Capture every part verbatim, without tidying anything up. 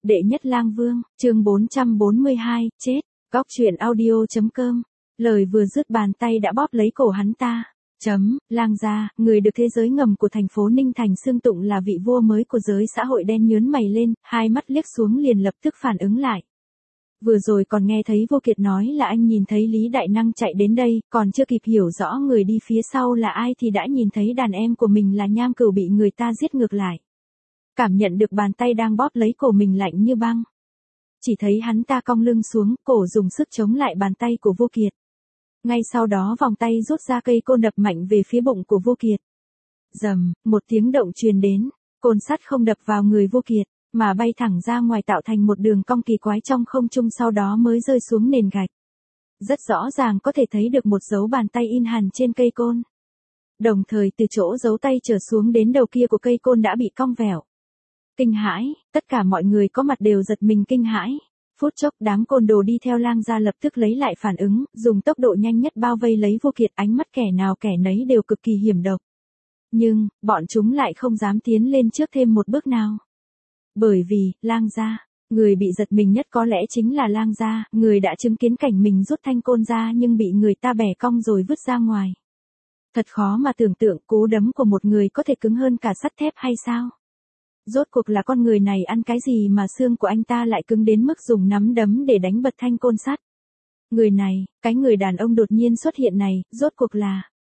Đệ nhất lang vương, chương bốn trăm bốn mươi hai, chết. Góc truyện audio.com. Lời vừa dứt bàn tay đã bóp lấy cổ hắn ta. Chấm, lang gia, người được thế giới ngầm của thành phố Ninh Thành xưng tụng là vị vua mới của giới xã hội đen nhớn mày lên, hai mắt liếc xuống liền lập tức phản ứng lại. Vừa rồi còn nghe thấy Vô Kiệt nói là anh nhìn thấy Lý Đại Năng chạy đến đây, còn chưa kịp hiểu rõ người đi phía sau là ai thì đã nhìn thấy đàn em của mình là Nham Cửu bị người ta giết ngược lại. Cảm nhận được bàn tay đang bóp lấy cổ mình lạnh như băng. Chỉ thấy hắn ta cong lưng xuống, cổ dùng sức chống lại bàn tay của Vô Kiệt. Ngay sau đó vòng tay rút ra cây côn đập mạnh về phía bụng của Vô Kiệt. Rầm, một tiếng động truyền đến, côn sắt không đập vào người Vô Kiệt, mà bay thẳng ra ngoài tạo thành một đường cong kỳ quái trong không trung sau đó mới rơi xuống nền gạch. Rất rõ ràng có thể thấy được một dấu bàn tay in hằn trên cây côn. Đồng thời từ chỗ dấu tay trở xuống đến đầu kia của cây côn đã bị cong vẹo. Kinh hãi, tất cả mọi người có mặt đều giật mình kinh hãi. Phút chốc đám côn đồ đi theo lang gia lập tức lấy lại phản ứng, dùng tốc độ nhanh nhất bao vây lấy Vô Kiệt, ánh mắt kẻ nào kẻ nấy đều cực kỳ hiểm độc. Nhưng, bọn chúng lại không dám tiến lên trước thêm một bước nào. Bởi vì, lang gia, người bị giật mình nhất có lẽ chính là lang gia, người đã chứng kiến cảnh mình rút thanh côn ra nhưng bị người ta bẻ cong rồi vứt ra ngoài. Thật khó mà tưởng tượng cú đấm của một người có thể cứng hơn cả sắt thép hay sao? Rốt cuộc là con người này ăn cái gì mà xương của anh ta lại cứng đến mức dùng nắm đấm để đánh bật thanh côn sắt. Người này, cái người đàn ông đột nhiên xuất hiện này, rốt cuộc là...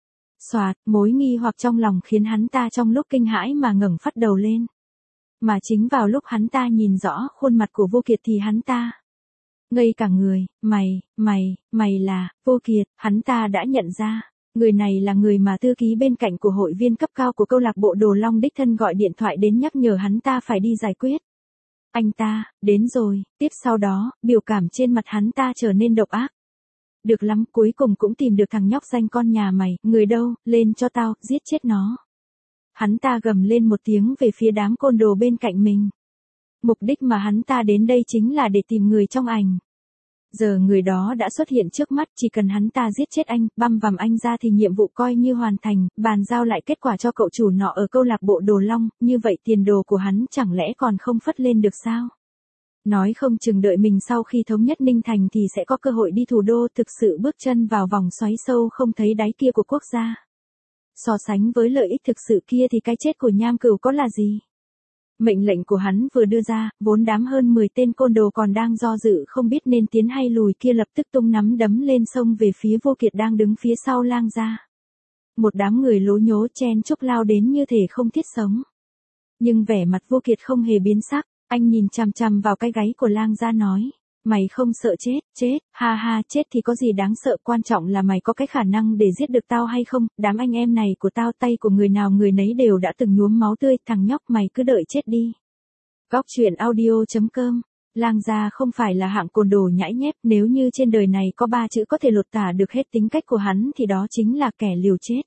Xoạt, mối nghi hoặc trong lòng khiến hắn ta trong lúc kinh hãi mà ngẩng phát đầu lên. Mà chính vào lúc hắn ta nhìn rõ khuôn mặt của Vô Kiệt thì hắn ta... Ngây cả người, mày, mày, mày là, Vô Kiệt, hắn ta đã nhận ra. Người này là người mà thư ký bên cạnh của hội viên cấp cao của câu lạc bộ Đồ Long đích thân gọi điện thoại đến nhắc nhở hắn ta phải đi giải quyết. Anh ta, đến rồi, tiếp sau đó, biểu cảm trên mặt hắn ta trở nên độc ác. Được lắm, cuối cùng cũng tìm được thằng nhóc danh con nhà mày, người đâu, lên cho tao, giết chết nó. Hắn ta gầm lên một tiếng về phía đám côn đồ bên cạnh mình. Mục đích mà hắn ta đến đây chính là để tìm người trong ảnh. Giờ người đó đã xuất hiện trước mắt, chỉ cần hắn ta giết chết anh, băm vằm anh ra thì nhiệm vụ coi như hoàn thành, bàn giao lại kết quả cho cậu chủ nọ ở câu lạc bộ Đồ Long, như vậy tiền đồ của hắn chẳng lẽ còn không phất lên được sao? Nói không chừng đợi mình sau khi thống nhất Ninh Thành thì sẽ có cơ hội đi thủ đô, thực sự bước chân vào vòng xoáy sâu không thấy đáy kia của quốc gia. So sánh với lợi ích thực sự kia thì cái chết của Nham Cửu có là gì? Mệnh lệnh của hắn vừa đưa ra, vốn đám hơn mười tên côn đồ còn đang do dự không biết nên tiến hay lùi kia lập tức tung nắm đấm lên sông về phía Vô Kiệt đang đứng phía sau lang gia. Một đám người lố nhố chen chúc lao đến như thể không thiết sống. Nhưng vẻ mặt Vô Kiệt không hề biến sắc, anh nhìn chằm chằm vào cái gáy của lang gia nói. Mày không sợ chết, chết, ha ha, chết thì có gì đáng sợ, quan trọng là mày có cái khả năng để giết được tao hay không, đám anh em này của tao tay của người nào người nấy đều đã từng nhuốm máu tươi, thằng nhóc mày cứ đợi chết đi. Góc truyện audio.com, lang gia không phải là hạng côn đồ nhãi nhép, nếu như trên đời này có ba chữ có thể lột tả được hết tính cách của hắn thì đó chính là kẻ liều chết.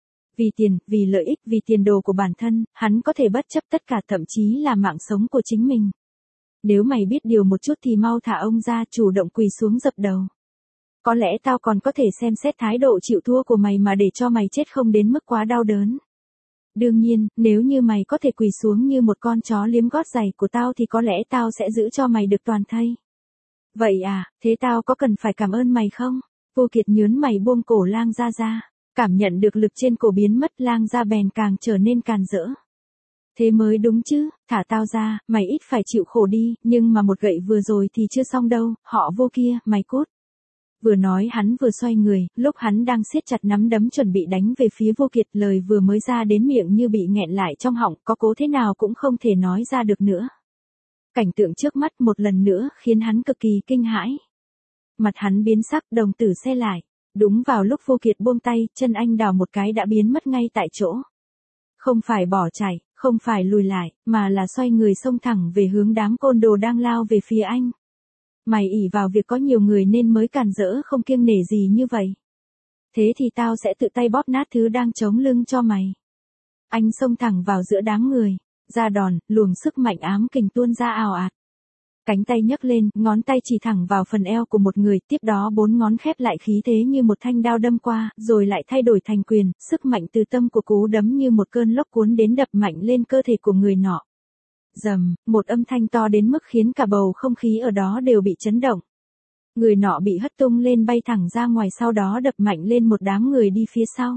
Vì tiền, vì lợi ích, vì tiền đồ của bản thân, hắn có thể bất chấp tất cả thậm chí là mạng sống của chính mình. Nếu mày biết điều một chút thì mau thả ông ra, chủ động quỳ xuống dập đầu. Có lẽ tao còn có thể xem xét thái độ chịu thua của mày mà để cho mày chết không đến mức quá đau đớn. Đương nhiên, nếu như mày có thể quỳ xuống như một con chó liếm gót giày của tao thì có lẽ tao sẽ giữ cho mày được toàn thây. Vậy à, thế tao có cần phải cảm ơn mày không? Vô Kiệt nhớn mày buông cổ lang gia ra. Cảm nhận được lực trên cổ biến mất, lang gia bèn càng trở nên càn rỡ. Thế mới đúng chứ, thả tao ra, mày ít phải chịu khổ đi, nhưng mà một gậy vừa rồi thì chưa xong đâu, họ Vô kia, mày cút. Vừa nói hắn vừa xoay người, lúc hắn đang siết chặt nắm đấm chuẩn bị đánh về phía Vô Kiệt, lời vừa mới ra đến miệng như bị nghẹn lại trong họng, có cố thế nào cũng không thể nói ra được nữa. Cảnh tượng trước mắt một lần nữa khiến hắn cực kỳ kinh hãi. Mặt hắn biến sắc, đồng tử se lại. Đúng vào lúc Vô Kiệt buông tay, chân anh đào một cái đã biến mất ngay tại chỗ. Không phải bỏ chạy, không phải lùi lại, mà là xoay người xông thẳng về hướng đám côn đồ đang lao về phía anh. Mày ỷ vào việc có nhiều người nên mới càn rỡ không kiêng nể gì như vậy. Thế thì tao sẽ tự tay bóp nát thứ đang chống lưng cho mày. Anh xông thẳng vào giữa đám người, ra đòn, luồng sức mạnh ám kình tuôn ra ào ạt. Cánh tay nhấc lên, ngón tay chỉ thẳng vào phần eo của một người, tiếp đó bốn ngón khép lại khí thế như một thanh đao đâm qua, rồi lại thay đổi thành quyền, sức mạnh từ tâm của cú đấm như một cơn lốc cuốn đến đập mạnh lên cơ thể của người nọ. Rầm, một âm thanh to đến mức khiến cả bầu không khí ở đó đều bị chấn động. Người nọ bị hất tung lên bay thẳng ra ngoài, sau đó đập mạnh lên một đám người đi phía sau.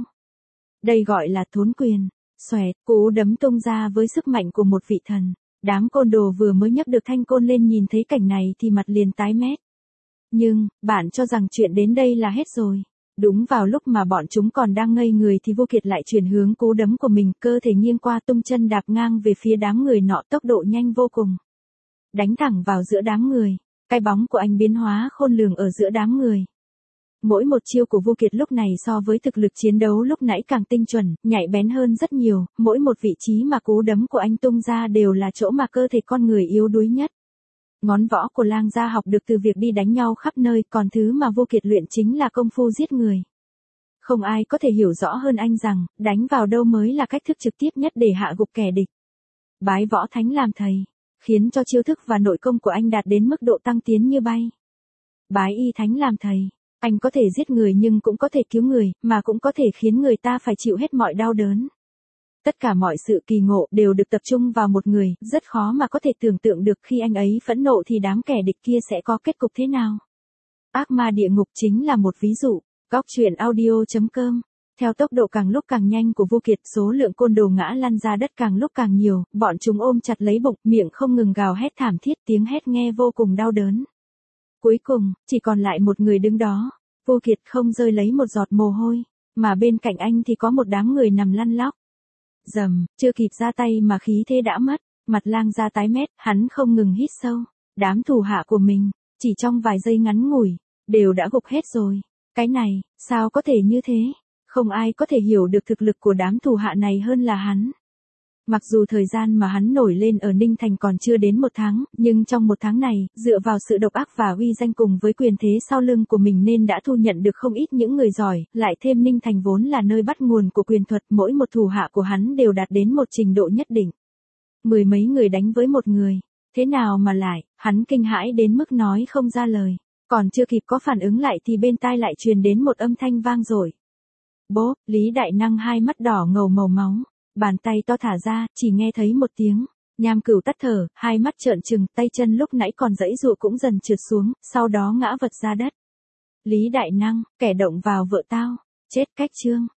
Đây gọi là thốn quyền. Xoẹt, cú đấm tung ra với sức mạnh của một vị thần. Đám côn đồ vừa mới nhấc được thanh côn lên nhìn thấy cảnh này thì mặt liền tái mét. Nhưng, bạn cho rằng chuyện đến đây là hết rồi. Đúng vào lúc mà bọn chúng còn đang ngây người thì Vô Kiệt lại chuyển hướng cú đấm của mình, cơ thể nghiêng qua tung chân đạp ngang về phía đám người nọ, tốc độ nhanh vô cùng. Đánh thẳng vào giữa đám người. Cái bóng của anh biến hóa khôn lường ở giữa đám người. Mỗi một chiêu của Vô Kiệt lúc này so với thực lực chiến đấu lúc nãy càng tinh chuẩn, nhạy bén hơn rất nhiều, mỗi một vị trí mà cú đấm của anh tung ra đều là chỗ mà cơ thể con người yếu đuối nhất. Ngón võ của Lang gia học được từ việc đi đánh nhau khắp nơi, còn thứ mà Vô Kiệt luyện chính là công phu giết người. Không ai có thể hiểu rõ hơn anh rằng, đánh vào đâu mới là cách thức trực tiếp nhất để hạ gục kẻ địch. Bái võ thánh làm thầy, khiến cho chiêu thức và nội công của anh đạt đến mức độ tăng tiến như bay. Bái y thánh làm thầy, anh có thể giết người nhưng cũng có thể cứu người, mà cũng có thể khiến người ta phải chịu hết mọi đau đớn. Tất cả mọi sự kỳ ngộ đều được tập trung vào một người, rất khó mà có thể tưởng tượng được khi anh ấy phẫn nộ thì đám kẻ địch kia sẽ có kết cục thế nào. Ác ma địa ngục chính là một ví dụ. Góc truyện audio chấm com. Theo tốc độ càng lúc càng nhanh của Vô Kiệt, số lượng côn đồ ngã lăn ra đất càng lúc càng nhiều, bọn chúng ôm chặt lấy bụng, miệng không ngừng gào hét thảm thiết, tiếng hét nghe vô cùng đau đớn. Cuối cùng, chỉ còn lại một người đứng đó. Vô Kiệt không rơi lấy một giọt mồ hôi, mà bên cạnh anh thì có một đám người nằm lăn lóc. Rầm, chưa kịp ra tay mà khí thế đã mất, mặt Lang gia tái mét, hắn không ngừng hít sâu. Đám thủ hạ của mình, chỉ trong vài giây ngắn ngủi, đều đã gục hết rồi. Cái này, sao có thể như thế? Không ai có thể hiểu được thực lực của đám thủ hạ này hơn là hắn. Mặc dù thời gian mà hắn nổi lên ở Ninh Thành còn chưa đến một tháng, nhưng trong một tháng này, dựa vào sự độc ác và uy danh cùng với quyền thế sau lưng của mình nên đã thu nhận được không ít những người giỏi, lại thêm Ninh Thành vốn là nơi bắt nguồn của quyền thuật, mỗi một thủ hạ của hắn đều đạt đến một trình độ nhất định. Mười mấy người đánh với một người, thế nào mà lại, hắn kinh hãi đến mức nói không ra lời, còn chưa kịp có phản ứng lại thì bên tai lại truyền đến một âm thanh vang dội. Bốp, Lý Đại Năng hai mắt đỏ ngầu màu máu. Bàn tay to thả ra, chỉ nghe thấy một tiếng. Nham Cửu tắt thở, hai mắt trợn trừng, tay chân lúc nãy còn giãy giụa cũng dần trượt xuống, sau đó ngã vật ra đất. Lý Đại Năng, kẻ động vào vợ tao, chết cách chương.